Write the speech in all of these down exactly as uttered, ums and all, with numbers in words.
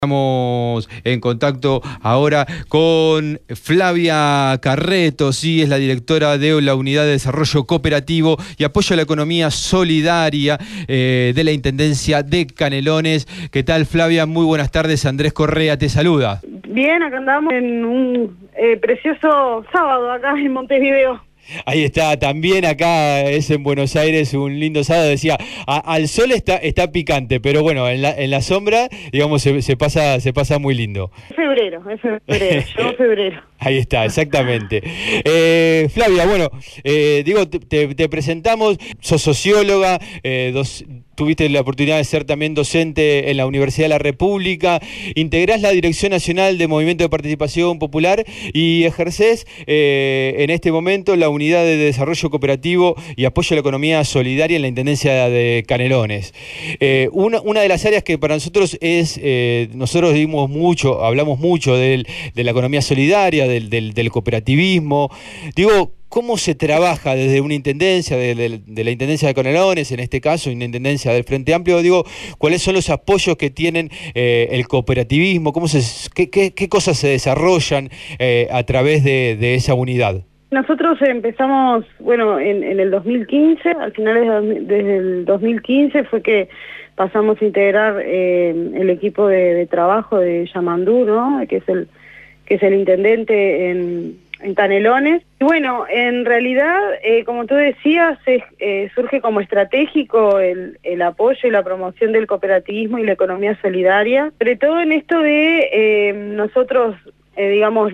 Estamos en contacto ahora con Flavia Carreto, sí, es la directora de la Unidad de Desarrollo Cooperativo y Apoyo a la Economía Solidaria eh, de la Intendencia de Canelones. ¿Qué tal, Flavia? Muy buenas tardes. Andrés Correa te saluda. Bien, acá andamos en un eh, precioso sábado acá en Montevideo. Ahí está, también acá es en Buenos Aires un lindo sábado. Decía, a, al sol está, está picante, pero bueno, en la, en la sombra, digamos, se, se pasa se pasa muy lindo. Febrero, es febrero, llegó febrero. Ahí está, exactamente. Eh, Flavia, bueno, eh, digo, te, te presentamos, sos socióloga, eh, dos, tuviste la oportunidad de ser también docente en la Universidad de la República, integrás la Dirección Nacional de Movimiento de Participación Popular y ejercés eh, en este momento la Unidad de Desarrollo Cooperativo y Apoyo a la Economía Solidaria en la Intendencia de Canelones. Eh, una, una de las áreas que para nosotros es, eh, nosotros dimos mucho, hablamos mucho de, de la economía solidaria, Del, del, del cooperativismo. Digo, ¿cómo se trabaja desde una intendencia, de, de, de la Intendencia de Canelones, en este caso, una intendencia del Frente Amplio? Digo, ¿cuáles son los apoyos que tienen eh, el cooperativismo? ¿Cómo se, qué, qué, qué cosas se desarrollan eh, a través de, de esa unidad? Nosotros empezamos, bueno, en, en el dos mil quince, al final de, desde el dos mil quince fue que pasamos a integrar eh, el equipo de, de trabajo de Yamandú, ¿no? Que es el que es el intendente en, en Canelones. Y bueno, en realidad, eh, como tú decías, es, eh, surge como estratégico el, el apoyo y la promoción del cooperativismo y la economía solidaria, sobre todo en esto de eh, nosotros, eh, digamos,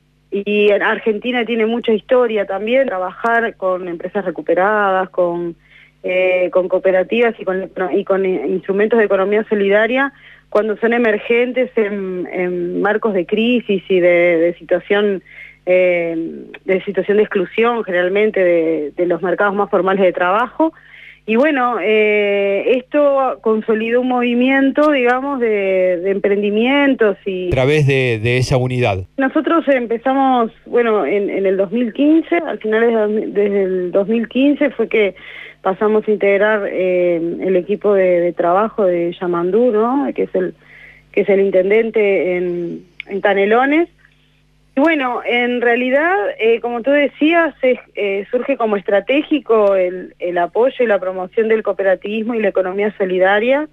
y en Argentina tiene mucha historia también, trabajar con empresas recuperadas, con, eh, con cooperativas y con, y con instrumentos de economía solidaria, cuando son emergentes en, en marcos de crisis y de, de situación eh, de situación de exclusión, generalmente de, de los mercados más formales de trabajo. Y bueno, eh, esto consolidó un movimiento, digamos, de, de emprendimientos y... A través de, de esa unidad. Nosotros empezamos, bueno, en, en el dos mil quince, al final de, desde el dos mil quince fue que pasamos a integrar eh, el equipo de, de trabajo de Yamandú, ¿no? Que es el que es el intendente en, en Canelones. Y bueno, en realidad, eh, como tú decías, es, eh, surge como estratégico el, el apoyo y la promoción del cooperativismo y la economía solidaria.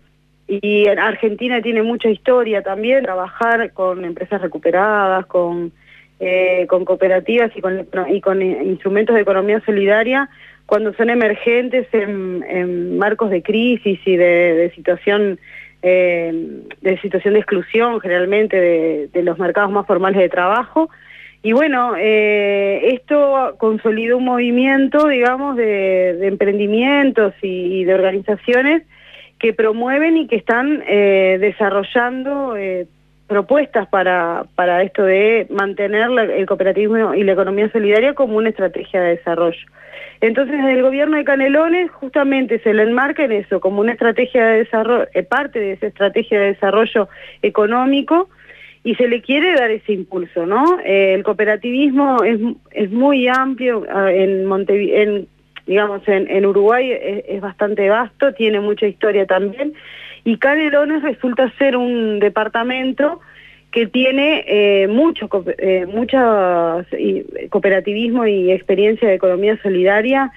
Y en Argentina tiene mucha historia también, trabajar con empresas recuperadas, con, eh, con cooperativas y con, y con instrumentos de economía solidaria, cuando son emergentes en, en marcos de crisis y de, de situación eh, de situación de exclusión, generalmente de, de los mercados más formales de trabajo. Y bueno, eh, esto consolidó un movimiento, digamos, de, de emprendimientos y, y de organizaciones que promueven y que están eh, desarrollando eh, propuestas para, para esto de mantener la, el cooperativismo y la economía solidaria como una estrategia de desarrollo. Entonces, desde el gobierno de Canelones justamente se le enmarca en eso, como una estrategia de desarrollo, eh, parte de esa estrategia de desarrollo económico, y se le quiere dar ese impulso, ¿no? Eh, el cooperativismo es, es muy amplio, en Montevideo, en, digamos, en, en Uruguay es, es bastante vasto, tiene mucha historia también, y Canelones resulta ser un departamento que tiene eh, mucho eh, mucha cooperativismo y experiencia de economía solidaria,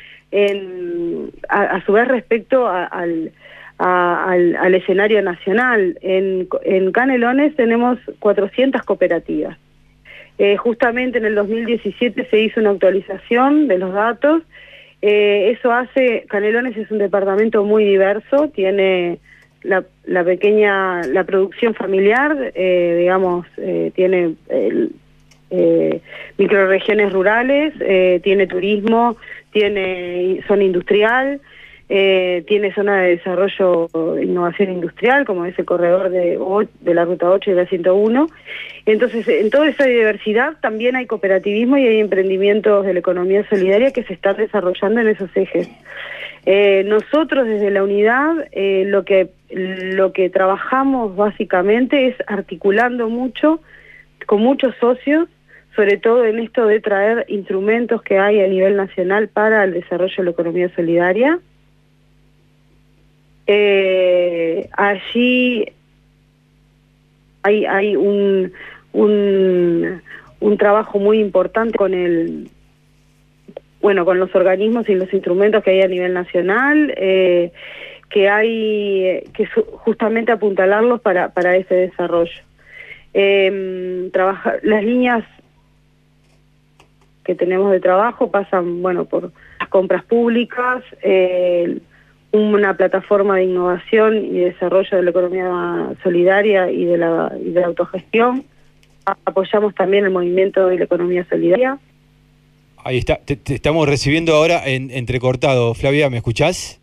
en, a, a su vez respecto a, al, a, al, al escenario nacional. En, en Canelones tenemos cuatrocientas cooperativas. Eh, justamente en el dos mil diecisiete se hizo una actualización de los datos. Eh, eso hace, Canelones es un departamento muy diverso, tiene la, la pequeña, la producción familiar, eh, digamos, eh, tiene el, eh, microrregiones rurales, eh, tiene turismo, tiene zona industrial, eh, tiene zona de desarrollo e innovación industrial, como es el corredor de, de la Ruta ocho y la ciento uno. Entonces, en toda esa diversidad también hay cooperativismo y hay emprendimientos de la economía solidaria que se están desarrollando en esos ejes. Eh, nosotros desde la unidad eh, lo que lo que trabajamos básicamente es articulando mucho con muchos socios, sobre todo en esto de traer instrumentos que hay a nivel nacional para el desarrollo de la economía solidaria. Eh, allí hay, hay un, un, un trabajo muy importante con el, bueno, con los organismos y los instrumentos que hay a nivel nacional, eh, que hay que justamente apuntalarlos para, para ese desarrollo. Eh, trabajar, las líneas que tenemos de trabajo pasan, bueno, por las compras públicas, eh, una plataforma de innovación y desarrollo de la economía solidaria y de la, y de la autogestión. Apoyamos también el movimiento de la economía solidaria. Ahí está, te, te estamos recibiendo ahora en entrecortado. Flavia, ¿me escuchás?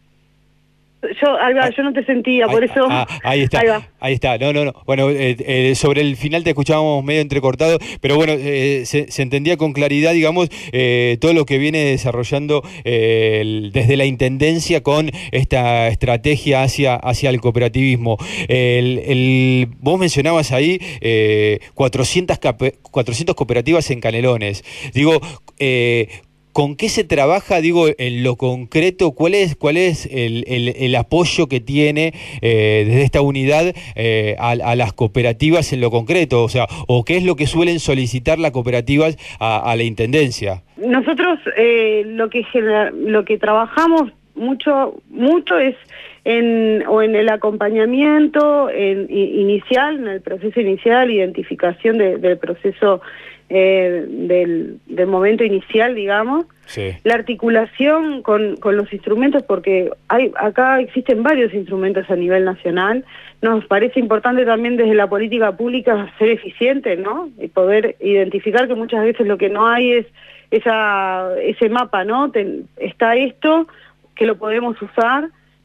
Yo, Alba, yo no te sentía, por ahí, eso... Ah, ahí está, ahí, ahí está. No, no, no. Bueno, eh, eh, sobre el final te escuchábamos medio entrecortado, pero bueno, eh, se, se entendía con claridad, digamos, eh, todo lo que viene desarrollando eh, el, desde la Intendencia con esta estrategia hacia, hacia el cooperativismo. El, el, vos mencionabas ahí eh, cuatrocientas, cuatrocientas cooperativas en Canelones. Digo, eh, ¿con qué se trabaja, digo, en lo concreto? ¿Cuál es, cuál es el, el, el apoyo que tiene eh, desde esta unidad eh, a, a las cooperativas en lo concreto? O sea, ¿o qué es lo que suelen solicitar las cooperativas a, a la Intendencia? Nosotros eh, lo que genera, lo que trabajamos mucho mucho es en o en el acompañamiento en, inicial, en el proceso inicial, identificación de, del proceso eh, del, del momento inicial, digamos, sí. La articulación con, con los instrumentos, porque hay acá existen varios instrumentos a nivel nacional. Nos parece importante también desde la política pública ser eficiente, ¿no? Y poder identificar que muchas veces lo que no hay es esa ese mapa, ¿no? Ten, está esto que lo podemos usar,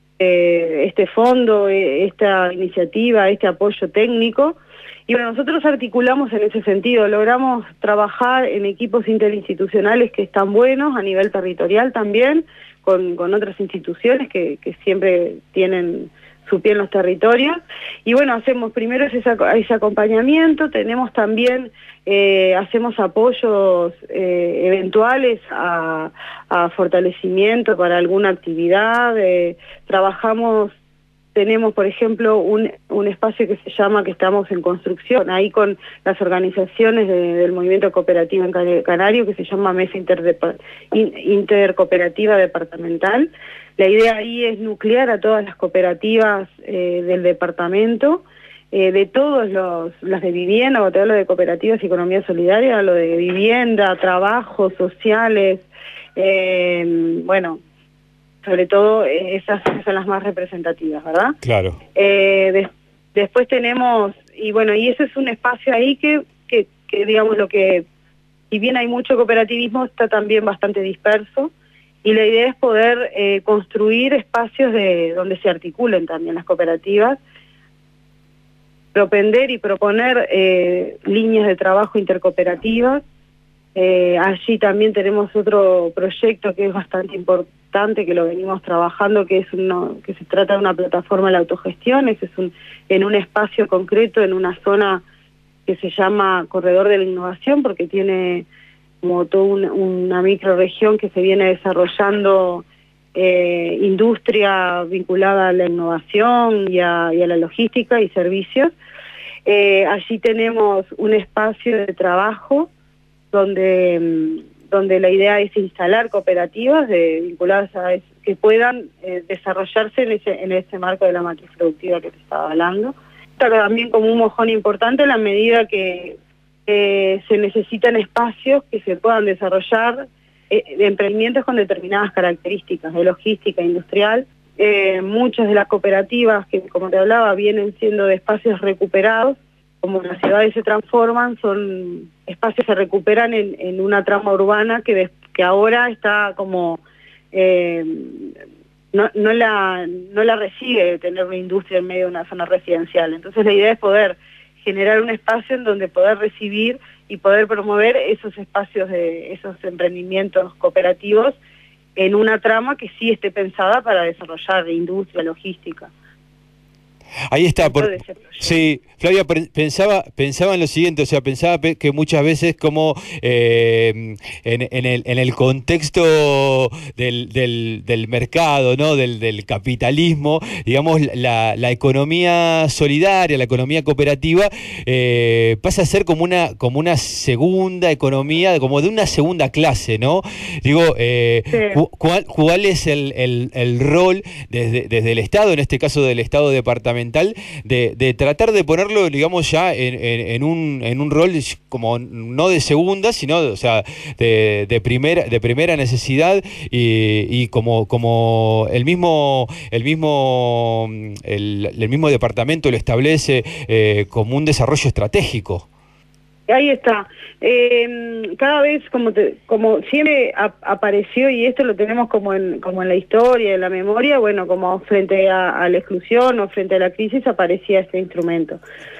eh, este fondo, eh, esta iniciativa, este apoyo técnico. Y bueno, nosotros articulamos en ese sentido, logramos trabajar en equipos interinstitucionales que están buenos, a nivel territorial también, con, con otras instituciones que, que siempre tienen su pie en los territorios. Y bueno, hacemos primero ese, ese acompañamiento, tenemos también, eh, hacemos apoyos eh, eventuales a, a fortalecimiento para alguna actividad, eh, trabajamos. Tenemos, por ejemplo, un, un espacio que se llama, que estamos en construcción, ahí con las organizaciones de, del movimiento cooperativo en Canario, que se llama Mesa Interdep- Intercooperativa Departamental. La idea ahí es nuclear a todas las cooperativas eh, del departamento, eh, de todos los, las de vivienda, cuando te hablo de cooperativas y economía solidaria, lo de vivienda, trabajos sociales, eh, bueno... sobre todo esas son las más representativas, ¿verdad? Claro. Eh, de, después tenemos, y bueno, y ese es un espacio ahí que, que, que, digamos, lo que, si bien hay mucho cooperativismo, está también bastante disperso, y la idea es poder eh, construir espacios de donde se articulen también las cooperativas, propender y proponer eh, líneas de trabajo intercooperativas. Eh, allí también tenemos otro proyecto que es bastante importante, que lo venimos trabajando, que es uno, que se trata de una plataforma de la autogestión. Ese es un, en un espacio concreto, en una zona que se llama Corredor de la Innovación, porque tiene como toda una, una microrregión que se viene desarrollando eh, industria vinculada a la innovación y a, y a la logística y servicios. Eh, allí tenemos un espacio de trabajo donde donde la idea es instalar cooperativas de, vinculadas a eso, que puedan eh, desarrollarse en ese en ese marco de la matriz productiva que te estaba hablando. También como un mojón importante en la medida que eh, se necesitan espacios que se puedan desarrollar eh, de emprendimientos con determinadas características de logística industrial. Eh, muchas de las cooperativas que, como te hablaba, vienen siendo de espacios recuperados. Como las ciudades se transforman, son espacios que se recuperan en, en una trama urbana que, de, que ahora está como... Eh, no, no, la, no la recibe tener una industria en medio de una zona residencial. Entonces la idea es poder generar un espacio en donde poder recibir y poder promover esos espacios, de esos emprendimientos cooperativos en una trama que sí esté pensada para desarrollar industria, logística. Ahí está, por, sí, Flavia, pensaba, pensaba en lo siguiente, o sea, pensaba que muchas veces como eh, en, en, el, en el contexto del, del, del mercado, ¿no? del, del capitalismo, digamos, la, la economía solidaria, la economía cooperativa, eh, pasa a ser como una, como una segunda economía, como de una segunda clase, ¿no? Digo, eh, sí. ¿cuál, ¿cuál es el, el, el rol desde, desde el Estado, en este caso del Estado departamental, de, de tratar de ponerlo, digamos, ya en, en, en, un, en un rol como no de segunda, sino, o sea, de, de, primera, de primera necesidad y, y como, como el mismo, el mismo, el, el mismo departamento lo establece eh, como un desarrollo estratégico? Ahí está. Eh, cada vez, como te, como siempre ap apareció, y esto lo tenemos como en, como en la historia, en la memoria, bueno, como frente a, a la exclusión o frente a la crisis aparecía este instrumento.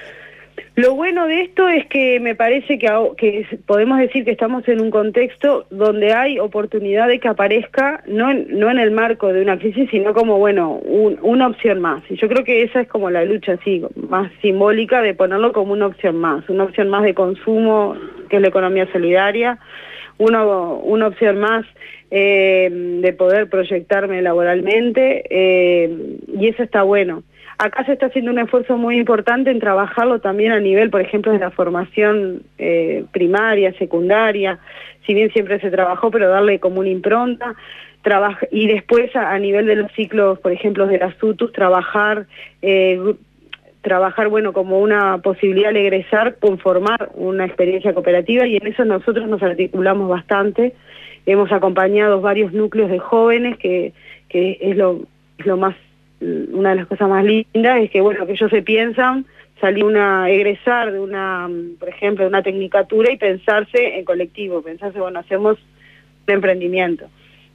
Lo bueno de esto es que me parece que, que podemos decir que estamos en un contexto donde hay oportunidad de que aparezca, no en, no en el marco de una crisis, sino como, bueno, un, una opción más. Y yo creo que esa es como la lucha así, más simbólica, de ponerlo como una opción más, una opción más de consumo, que es la economía solidaria, una, una opción más eh, de poder proyectarme laboralmente, eh, y eso está bueno. Acá se está haciendo un esfuerzo muy importante en trabajarlo también a nivel, por ejemplo, de la formación eh, primaria, secundaria, si bien siempre se trabajó, pero darle como una impronta, trabaja, y después a, a nivel de los ciclos, por ejemplo, de las U T Us, trabajar, eh, trabajar, bueno, como una posibilidad de egresar, conformar una experiencia cooperativa, y en eso nosotros nos articulamos bastante. Hemos acompañado varios núcleos de jóvenes, que, que es lo, es lo más... una de las cosas más lindas es que, bueno, que ellos se piensan salir una, egresar de una, por ejemplo, de una tecnicatura y pensarse en colectivo, pensarse, bueno, hacemos un emprendimiento.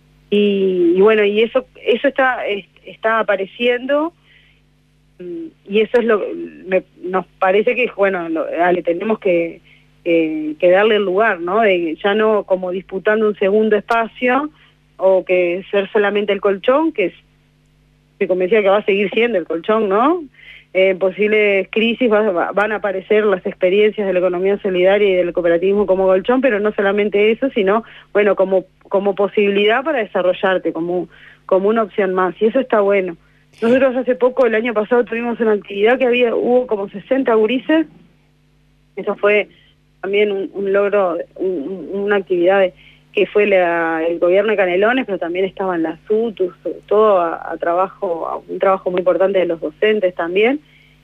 Y, y bueno, y eso eso está está apareciendo, y eso es lo me, nos parece que, bueno, lo, le tenemos que, que, que darle el lugar, ¿no? De, ya no como disputando un segundo espacio, o que ser solamente el colchón, que es me convencía que va a seguir siendo el colchón, ¿no? En eh, posibles crisis va, va, van a aparecer las experiencias de la economía solidaria y del cooperativismo como colchón, pero no solamente eso, sino, bueno, como como posibilidad para desarrollarte, como, como una opción más, y eso está bueno. Nosotros hace poco, el año pasado, tuvimos una actividad que había hubo como sesenta gurises, eso fue también un, un logro, un, una actividad de... que fue la, el gobierno de Canelones, pero también estaban las U T Us, todo a, a trabajo, a un trabajo muy importante de los docentes también.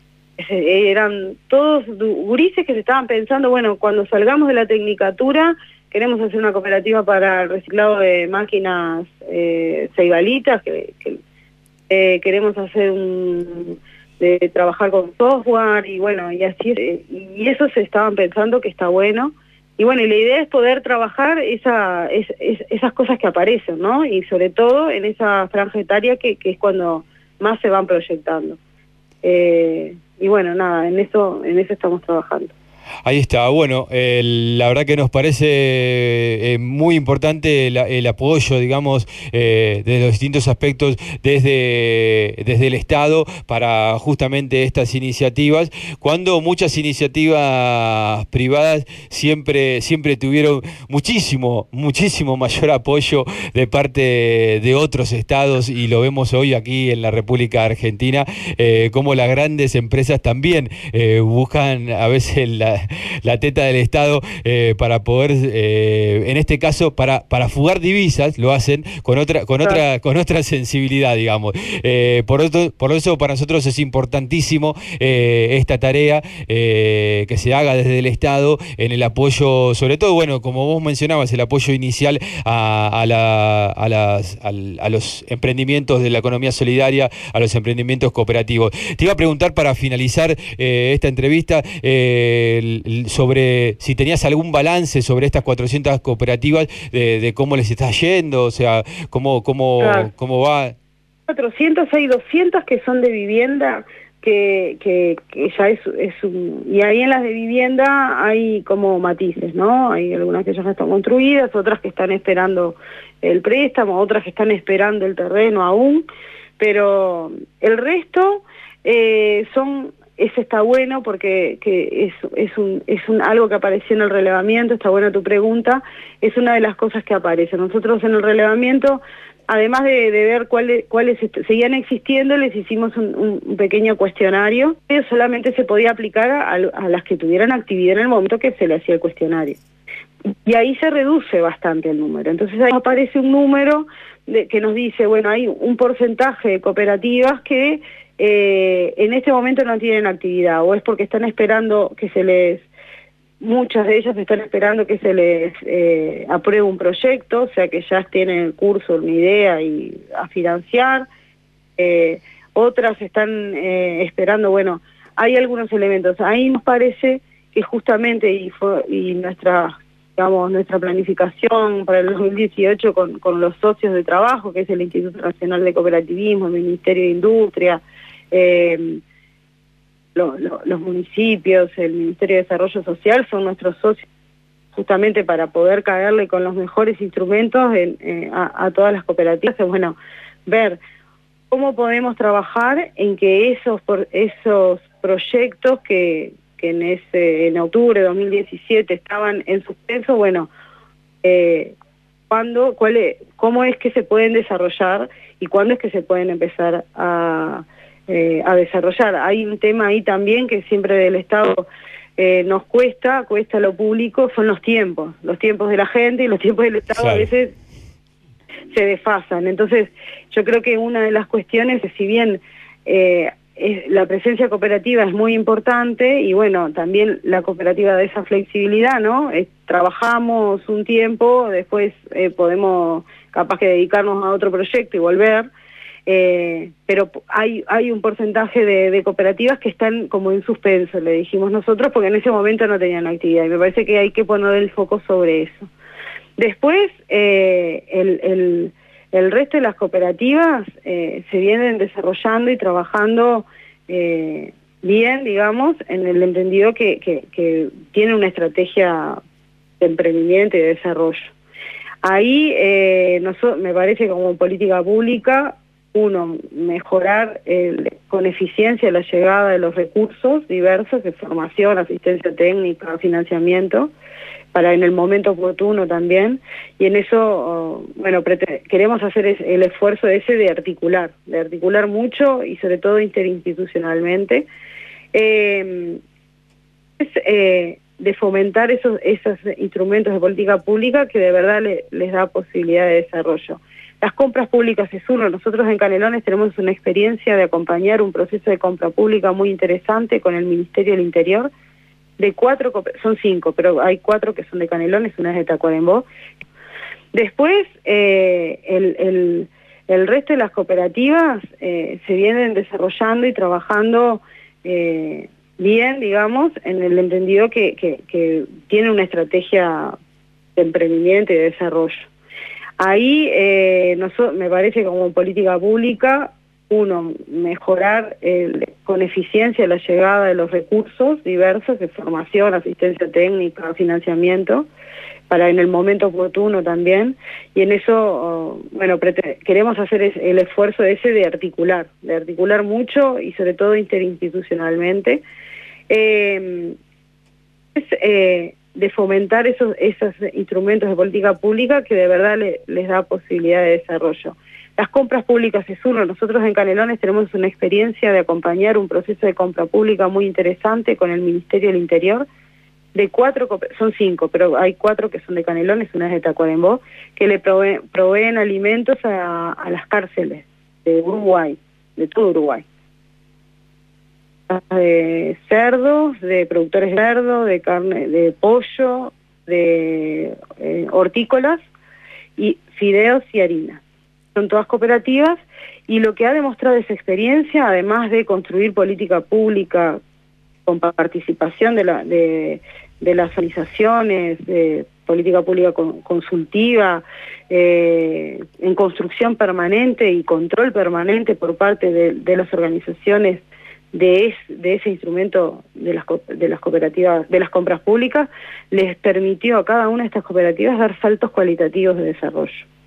Eran todos gurises que se estaban pensando, bueno, cuando salgamos de la tecnicatura, queremos hacer una cooperativa para el reciclado de máquinas eh, ceibalitas, que, que eh, queremos hacer un... de trabajar con software, y bueno, y así, y eso se estaban pensando que está bueno. Y bueno, y la idea es poder trabajar esa, es, es, esas cosas que aparecen, ¿no? Y sobre todo en esa franja etaria que, que es cuando más se van proyectando. Eh, y bueno, nada, en eso, en eso estamos trabajando. Ahí está, bueno, eh, la verdad que nos parece eh, muy importante el, el apoyo, digamos, eh, de los distintos aspectos desde, desde el Estado para justamente estas iniciativas, cuando muchas iniciativas privadas siempre, siempre tuvieron muchísimo, muchísimo mayor apoyo de parte de otros estados, y lo vemos hoy aquí en la República Argentina, eh, como las grandes empresas también eh, buscan a veces la la teta del Estado eh, para poder, eh, en este caso, para, para fugar divisas, lo hacen con otra, con otra, con otra sensibilidad, digamos. Eh, por, otro, por eso para nosotros es importantísimo eh, esta tarea eh, que se haga desde el Estado en el apoyo, sobre todo, bueno, como vos mencionabas, el apoyo inicial a, a, la, a, las, a, a los emprendimientos de la economía solidaria, a los emprendimientos cooperativos. Te iba a preguntar para finalizar eh, esta entrevista, eh, sobre si tenías algún balance sobre estas cuatrocientas cooperativas, de, de cómo les está yendo, o sea, cómo, cómo, claro. cómo va. cuatrocientos, hay doscientas que son de vivienda, que, que, que ya es, es un... Y ahí en las de vivienda hay como matices, ¿no? Hay algunas que ya están construidas, otras que están esperando el préstamo, otras que están esperando el terreno aún, pero el resto... eh, son, ese está bueno porque que es, es, un, es un, algo que apareció en el relevamiento, está buena tu pregunta, es una de las cosas que aparece. Nosotros en el relevamiento, además de, de ver cuáles cuáles seguían existiendo, les hicimos un, un pequeño cuestionario, que solamente se podía aplicar a, a las que tuvieran actividad en el momento que se le hacía el cuestionario. Y ahí se reduce bastante el número. Entonces ahí aparece un número de, que nos dice, bueno, hay un porcentaje de cooperativas que eh, en este momento no tienen actividad, o es porque están esperando que se les... Muchas de ellas están esperando que se les eh, apruebe un proyecto, o sea que ya tienen el curso, una idea y a financiar. Eh, otras están eh, esperando, bueno, hay algunos elementos. Ahí nos parece que justamente, y, fue, y nuestra, digamos, nuestra planificación para el dos mil dieciocho con, con los socios de trabajo, que es el Instituto Nacional de Cooperativismo, el Ministerio de Industria, eh, Lo, lo, los municipios, el Ministerio de Desarrollo Social son nuestros socios justamente para poder caerle con los mejores instrumentos en, eh, a, a todas las cooperativas. Bueno, ver cómo podemos trabajar en que esos por, esos proyectos que, que en ese en octubre de dos mil diecisiete estaban en suspenso, bueno, eh, cuándo, cuál es, cómo es que se pueden desarrollar y cuándo es que se pueden empezar a Eh, a desarrollar. Hay un tema ahí también que siempre del Estado eh, nos cuesta, cuesta lo público, son los tiempos, los tiempos de la gente y los tiempos del Estado claro. A veces se desfasan. Entonces yo creo que una de las cuestiones es, si bien eh, es, la presencia cooperativa es muy importante, y bueno, también la cooperativa da esa flexibilidad, ¿no? Eh, trabajamos un tiempo, después eh, podemos capaz que dedicarnos a otro proyecto y volver. Eh, pero hay hay un porcentaje de, de cooperativas que están como en suspenso, le dijimos nosotros, porque en ese momento no tenían actividad, y me parece que hay que poner el foco sobre eso. Después, eh, el, el, el resto de las cooperativas eh, se vienen desarrollando y trabajando eh, bien, digamos, en el entendido que, que, que tiene una estrategia de emprendimiento y de desarrollo. Ahí, eh, nosotros, me parece como política pública, uno, mejorar el, con eficiencia la llegada de los recursos diversos, de formación, asistencia técnica, financiamiento, para en el momento oportuno también, y en eso, oh, bueno, queremos hacer es, el esfuerzo ese de articular, de articular mucho y sobre todo interinstitucionalmente, eh, es, eh, de fomentar esos, esos instrumentos de política pública que de verdad le, les da posibilidad de desarrollo. Las compras públicas es uno. Nosotros en Canelones tenemos una experiencia de acompañar un proceso de compra pública muy interesante con el Ministerio del Interior, de cuatro, son cinco, pero hay cuatro que son de Canelones, una es de Tacuarembó. Después, eh, el, el, el resto de las cooperativas eh, se vienen desarrollando y trabajando eh, bien, digamos, en el entendido que, que, que tiene una estrategia de emprendimiento y de desarrollo. Ahí eh, nosotros, me parece como política pública, uno, mejorar el, con eficiencia la llegada de los recursos diversos, de formación, asistencia técnica, financiamiento, para en el momento oportuno también, y en eso, oh, bueno, queremos hacer es, el esfuerzo ese de articular, de articular mucho y sobre todo interinstitucionalmente, eh, es, eh, de fomentar esos, esos instrumentos de política pública que de verdad le, les da posibilidad de desarrollo. Las compras públicas es uno. Nosotros en Canelones tenemos una experiencia de acompañar un proceso de compra pública muy interesante con el Ministerio del Interior, de cuatro, son cinco, pero hay cuatro que son de Canelones, una es de Tacuarembó, que le proveen, proveen alimentos a, a las cárceles de Uruguay, de todo Uruguay. De cerdos, de productores de cerdo, de carne, de pollo, de eh, hortícolas, y fideos y harina. Son todas cooperativas, y lo que ha demostrado esa experiencia, además de construir política pública con participación de, la, de, de las organizaciones, de política pública con, consultiva, eh, en construcción permanente y control permanente por parte de, de las organizaciones de, es, de ese instrumento de las, de las cooperativas, de las compras públicas, les permitió a cada una de estas cooperativas dar saltos cualitativos de desarrollo.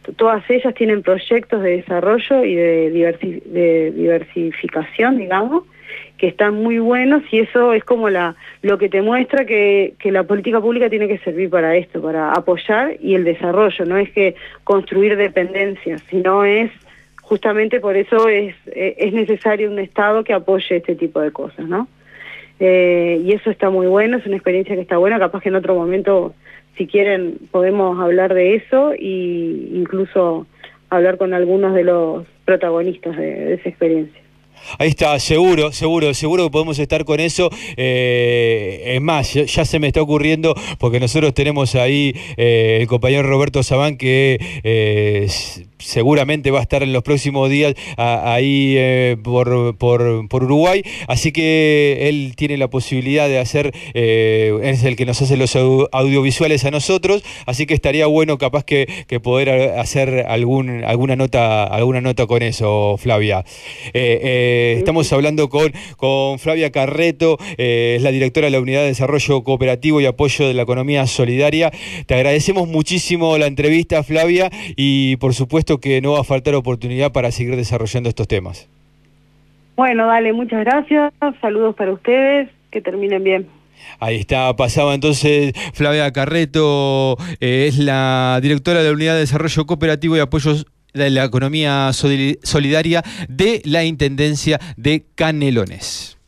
todas ellas tienen proyectos de desarrollo y de, diversi de diversificación, digamos, que están muy buenos, y eso es como la lo que te muestra que, que la política pública tiene que servir para esto, para apoyar y el desarrollo, no es que construir dependencias, sino es justamente por eso es, es necesario un Estado que apoye este tipo de cosas, ¿no? Eh, y eso está muy bueno, es una experiencia que está buena, capaz que en otro momento, si quieren, podemos hablar de eso e incluso hablar con algunos de los protagonistas de, de esa experiencia. Ahí está, seguro, seguro, seguro que podemos estar con eso. Eh, es más, ya, ya se me está ocurriendo, porque nosotros tenemos ahí eh, el compañero Roberto Sabán, que eh, seguramente va a estar en los próximos días a, ahí eh, por, por, por Uruguay, así que él tiene la posibilidad de hacer, eh, es el que nos hace los audiovisuales a nosotros, así que estaría bueno capaz que, que poder hacer algún, alguna nota, alguna nota con eso, Flavia. Eh, eh, Estamos hablando con, con Flavia Carreto, eh, es la directora de la Unidad de Desarrollo Cooperativo y Apoyo de la Economía Solidaria. Te agradecemos muchísimo la entrevista, Flavia, y por supuesto que no va a faltar oportunidad para seguir desarrollando estos temas. Bueno, dale, muchas gracias, saludos para ustedes, que terminen bien. Ahí está, pasaba entonces Flavia Carreto, eh, es la directora de la Unidad de Desarrollo Cooperativo y Apoyo de la Economía Solidaria de la Intendencia de Canelones.